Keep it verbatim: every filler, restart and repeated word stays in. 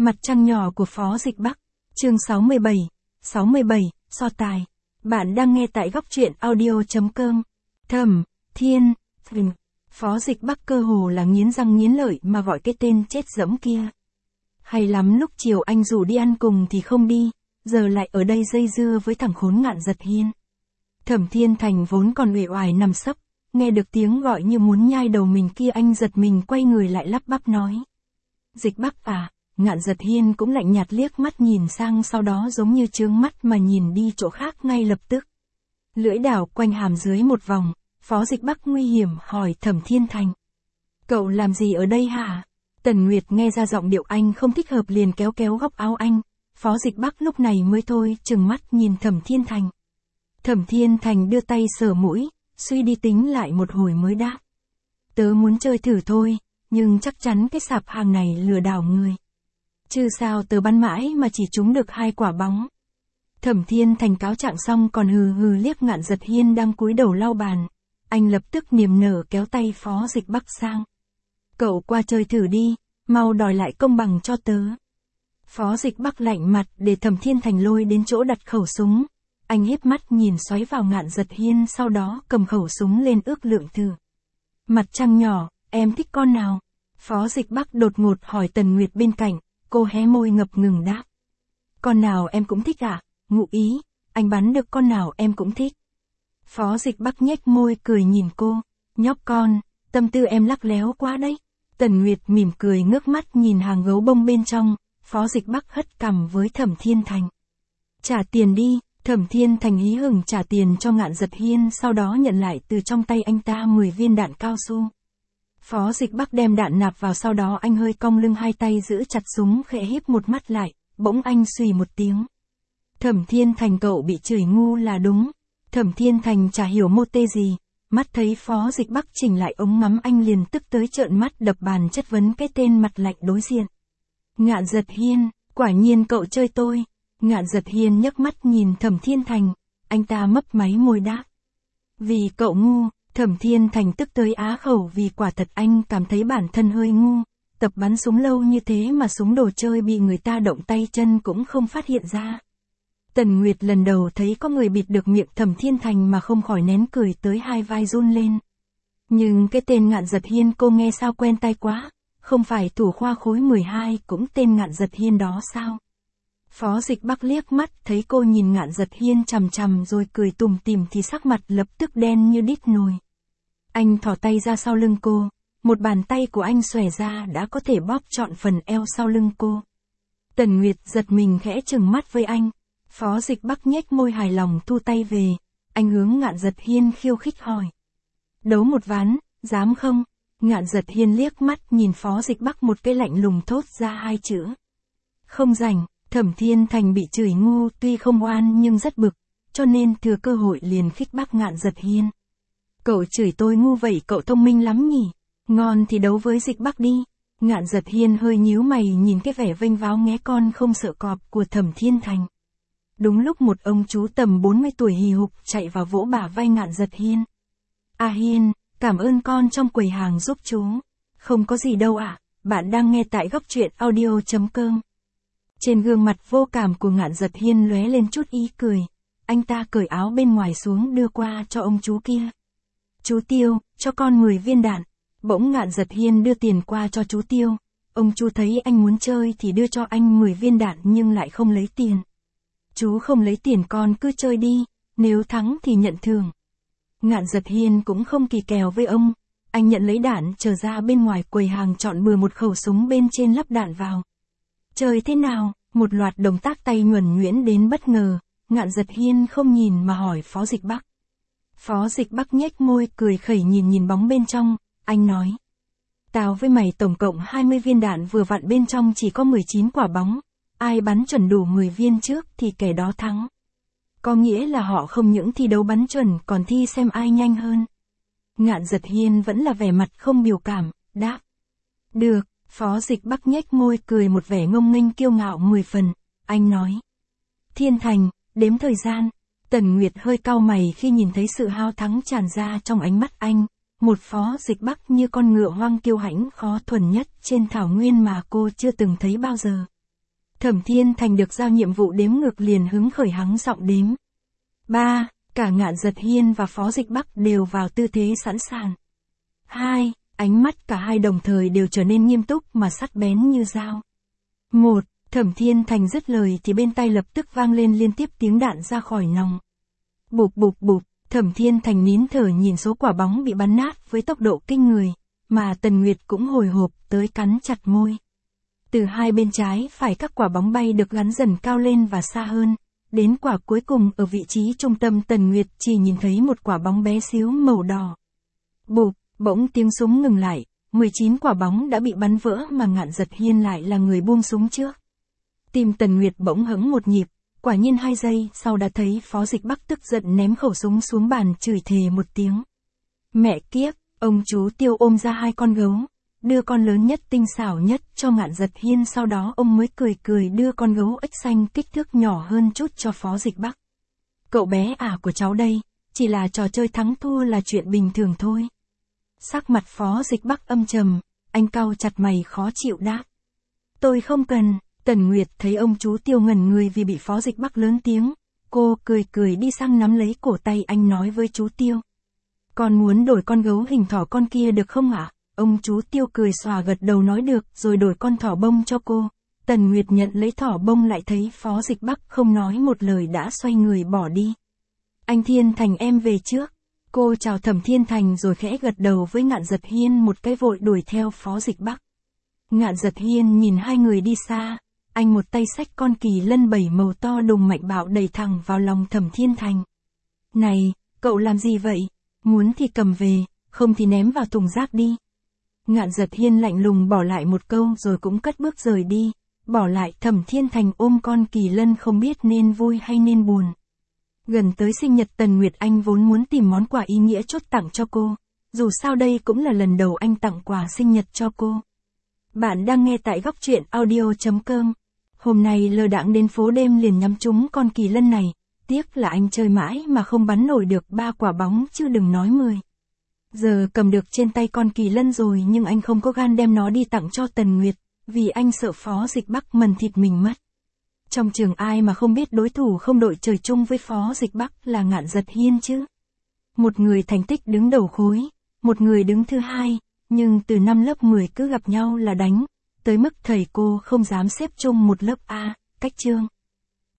Mặt trăng nhỏ của Phó Dịch Bắc, chương sáu mươi bảy, sáu mươi bảy, so tài. Bạn đang nghe tại góc truyện audio chấm com. Thẩm Thiên Thành. Phó Dịch Bắc cơ hồ là nghiến răng nghiến lợi mà gọi cái tên chết dẫm kia. Hay lắm, lúc chiều anh rủ đi ăn cùng thì không đi, giờ lại ở đây dây dưa với thằng khốn Ngạn Giật Hiên. Thẩm Thiên Thành vốn còn uể oải nằm sấp, nghe được tiếng gọi như muốn nhai đầu mình kia, anh giật mình quay người lại lắp bắp nói: Dịch Bắc à? Ngạn Giật Hiên cũng lạnh nhạt liếc mắt nhìn sang, sau đó giống như trướng mắt mà nhìn đi chỗ khác ngay lập tức. Lưỡi đảo quanh hàm dưới một vòng, Phó Dịch Bắc nguy hiểm hỏi Thẩm Thiên Thành: Cậu làm gì ở đây hả? Tần Nguyệt nghe ra giọng điệu anh không thích hợp liền kéo kéo góc áo anh. Phó Dịch Bắc lúc này mới thôi trừng mắt nhìn Thẩm Thiên Thành. Thẩm Thiên Thành đưa tay sờ mũi, suy đi tính lại một hồi mới đáp: Tớ muốn chơi thử thôi, nhưng chắc chắn cái sạp hàng này lừa đảo người. Chứ sao tớ bắn mãi mà chỉ trúng được hai quả bóng. Thẩm Thiên Thành cáo trạng xong còn hừ hừ liếc Ngạn Giật Hiên đang cúi đầu lau bàn. Anh lập tức niềm nở kéo tay Phó Dịch Bắc sang. Cậu qua chơi thử đi, mau đòi lại công bằng cho tớ. Phó Dịch Bắc lạnh mặt để Thẩm Thiên Thành lôi đến chỗ đặt khẩu súng. Anh híp mắt nhìn xoáy vào Ngạn Giật Hiên, sau đó cầm khẩu súng lên ước lượng thử. Mặt trăng nhỏ, em thích con nào? Phó Dịch Bắc đột ngột hỏi Tần Nguyệt bên cạnh. Cô hé môi ngập ngừng đáp: Con nào em cũng thích ạ, à? Ngụ ý, anh bắn được con nào em cũng thích. Phó Dịch Bắc nhếch môi cười nhìn cô: Nhóc con, tâm tư em lắc léo quá đấy. Tần Nguyệt mỉm cười ngước mắt nhìn hàng gấu bông bên trong. Phó Dịch Bắc hất cằm với Thẩm Thiên Thành: Trả tiền đi. Thẩm Thiên Thành hí hửng trả tiền cho Ngạn Giật Hiên, sau đó nhận lại từ trong tay anh ta mười viên đạn cao su. Phó Dịch Bắc đem đạn nạp vào, sau đó anh hơi cong lưng, hai tay giữ chặt súng, khẽ híp một mắt lại, bỗng anh xùy một tiếng. Thẩm Thiên Thành, cậu bị chửi ngu là đúng. Thẩm Thiên Thành chả hiểu mô tê gì, mắt thấy Phó Dịch Bắc chỉnh lại ống ngắm anh liền tức tới trợn mắt đập bàn chất vấn cái tên mặt lạnh đối diện. Ngạn Giật Hiên, quả nhiên cậu chơi tôi. Ngạn Giật Hiên nhấc mắt nhìn Thẩm Thiên Thành, anh ta mấp máy môi đáp: Vì cậu ngu. Thẩm Thiên Thành tức tới á khẩu vì quả thật anh cảm thấy bản thân hơi ngu. Tập bắn súng lâu như thế mà súng đồ chơi bị người ta động tay chân cũng không phát hiện ra. Tần Nguyệt lần đầu thấy có người bịt được miệng Thẩm Thiên Thành mà không khỏi nén cười tới hai vai run lên. Nhưng cái tên Ngạn Giật Hiên cô nghe sao quen tai quá, không phải thủ khoa khối mười hai cũng tên Ngạn Giật Hiên đó sao? Phó Dịch Bắc liếc mắt thấy cô nhìn Ngạn Giật Hiên chằm chằm rồi cười tủm tỉm thì sắc mặt lập tức đen như đít nồi. Anh thò tay ra sau lưng cô, một bàn tay của anh xòe ra đã có thể bóp trọn phần eo sau lưng cô. Tần Nguyệt giật mình khẽ trừng mắt với anh. Phó Dịch Bắc nhếch môi hài lòng thu tay về. Anh hướng Ngạn Giật Hiên khiêu khích hỏi: Đấu một ván, dám không? Ngạn Giật Hiên liếc mắt nhìn Phó Dịch Bắc một cái lạnh lùng thốt ra hai chữ: Không rảnh. Thẩm Thiên Thành bị chửi ngu tuy không oan nhưng rất bực, cho nên thừa cơ hội liền khích bác Ngạn Giật Hiên: Cậu chửi tôi ngu vậy cậu thông minh lắm nhỉ? Ngon thì đấu với Dịch Bắc đi. Ngạn Giật Hiên hơi nhíu mày nhìn cái vẻ vênh váo nghé con không sợ cọp của Thẩm Thiên Thành. Đúng lúc một ông chú tầm bốn mươi tuổi hì hục chạy vào vỗ bả vai Ngạn Giật Hiên: À Hiên, cảm ơn con trong quầy hàng giúp chú. Không có gì đâu ạ, à, bạn đang nghe tại góc truyện audio chấm com. Trên gương mặt vô cảm của Ngạn Giật Hiên lóe lên chút ý cười. Anh ta cởi áo bên ngoài xuống đưa qua cho ông chú kia. Chú Tiêu, cho con mười viên đạn. Bỗng Ngạn Giật Hiên đưa tiền qua cho chú Tiêu. Ông chú thấy anh muốn chơi thì đưa cho anh mười viên đạn nhưng lại không lấy tiền. Chú không lấy tiền con cứ chơi đi, nếu thắng thì nhận thưởng. Ngạn Giật Hiên cũng không kỳ kèo với ông. Anh nhận lấy đạn trở ra bên ngoài quầy hàng, chọn bừa một khẩu súng bên trên lắp đạn vào. Chơi thế nào? Một loạt động tác tay nhuần nhuyễn đến bất ngờ. Ngạn Giật Hiên không nhìn mà hỏi Phó Dịch Bắc. Phó Dịch Bắc nhếch môi cười khẩy nhìn nhìn bóng bên trong. Anh nói: Tao với mày tổng cộng hai mươi viên đạn, vừa vặn bên trong chỉ có mười chín quả bóng. Ai bắn chuẩn đủ mười viên trước thì kẻ đó thắng. Có nghĩa là họ không những thi đấu bắn chuẩn còn thi xem ai nhanh hơn. Ngạn Giật Hiên vẫn là vẻ mặt không biểu cảm, đáp: Được. Phó Dịch Bắc nhếch môi cười một vẻ ngông nghênh kiêu ngạo mười phần. Anh nói: Thiên Thành, đếm thời gian. Tần Nguyệt hơi cau mày khi nhìn thấy sự hao thắng tràn ra trong ánh mắt anh. Một Phó Dịch Bắc như con ngựa hoang kiêu hãnh khó thuần nhất trên thảo nguyên mà cô chưa từng thấy bao giờ. Thẩm Thiên Thành được giao nhiệm vụ đếm ngược liền hứng khởi hắng giọng đếm. ba. Cả Ngạn Giật Hiên và Phó Dịch Bắc đều vào tư thế sẵn sàng. hai. Ánh mắt cả hai đồng thời đều trở nên nghiêm túc mà sắc bén như dao. một. Thẩm Thiên Thành dứt lời thì bên tai lập tức vang lên liên tiếp tiếng đạn ra khỏi nòng. Bụp bụp bụp, Thẩm Thiên Thành nín thở nhìn số quả bóng bị bắn nát với tốc độ kinh người, mà Tần Nguyệt cũng hồi hộp tới cắn chặt môi. Từ hai bên trái phải các quả bóng bay được gắn dần cao lên và xa hơn, đến quả cuối cùng ở vị trí trung tâm Tần Nguyệt chỉ nhìn thấy một quả bóng bé xíu màu đỏ. Bụp, bỗng tiếng súng ngừng lại, mười chín quả bóng đã bị bắn vỡ mà Ngạn Giật Hiên lại là người buông súng trước. Tim Tần Nguyệt bỗng hững một nhịp, quả nhiên hai giây sau đã thấy Phó Dịch Bắc tức giận ném khẩu súng xuống bàn chửi thề một tiếng. Mẹ kiếp, ông chú Tiêu ôm ra hai con gấu, đưa con lớn nhất tinh xảo nhất cho Ngạn Giật Hiên, sau đó ông mới cười cười đưa con gấu ếch xanh kích thước nhỏ hơn chút cho Phó Dịch Bắc. Cậu bé à của cháu đây, chỉ là trò chơi thắng thua là chuyện bình thường thôi. Sắc mặt Phó Dịch Bắc âm trầm, anh cau chặt mày khó chịu đáp. Tôi không cần. Tần Nguyệt thấy ông chú Tiêu ngẩn người vì bị Phó Dịch Bắc lớn tiếng, cô cười cười đi sang nắm lấy cổ tay anh nói với chú Tiêu. Con muốn đổi con gấu hình thỏ con kia được không ạ? Ông chú Tiêu cười xòa gật đầu nói được rồi đổi con thỏ bông cho cô. Tần Nguyệt nhận lấy thỏ bông lại thấy Phó Dịch Bắc không nói một lời đã xoay người bỏ đi. Anh Thiên Thành em về trước. Cô chào Thẩm Thiên Thành rồi khẽ gật đầu với Ngạn Giật Hiên một cái vội đuổi theo Phó Dịch Bắc. Ngạn Giật Hiên nhìn hai người đi xa. Anh một tay xách con kỳ lân bảy màu to đùng mạnh bạo đẩy thẳng vào lòng Thẩm Thiên Thành. Này, cậu làm gì vậy? Muốn thì cầm về, không thì ném vào thùng rác đi. Ngạn Giật Hiên lạnh lùng bỏ lại một câu rồi cũng cất bước rời đi, bỏ lại Thẩm Thiên Thành ôm con kỳ lân không biết nên vui hay nên buồn. Gần tới sinh nhật Tần Nguyệt anh vốn muốn tìm món quà ý nghĩa chốt tặng cho cô, dù sao đây cũng là lần đầu anh tặng quà sinh nhật cho cô. Bạn đang nghe tại góc truyện audio chấm com. Hôm nay lơ đãng đến phố đêm liền nhắm trúng con kỳ lân này, tiếc là anh chơi mãi mà không bắn nổi được ba quả bóng chứ đừng nói mười. Giờ cầm được trên tay con kỳ lân rồi nhưng anh không có gan đem nó đi tặng cho Tần Nguyệt, vì anh sợ Phó Dịch Bắc mần thịt mình mất. Trong trường ai mà không biết đối thủ không đội trời chung với Phó Dịch Bắc là Ngạn Giật Hiên chứ. Một người thành tích đứng đầu khối, một người đứng thứ hai, nhưng từ năm lớp mười cứ gặp nhau là đánh, tới mức thầy cô không dám xếp chung một lớp A, cách chương.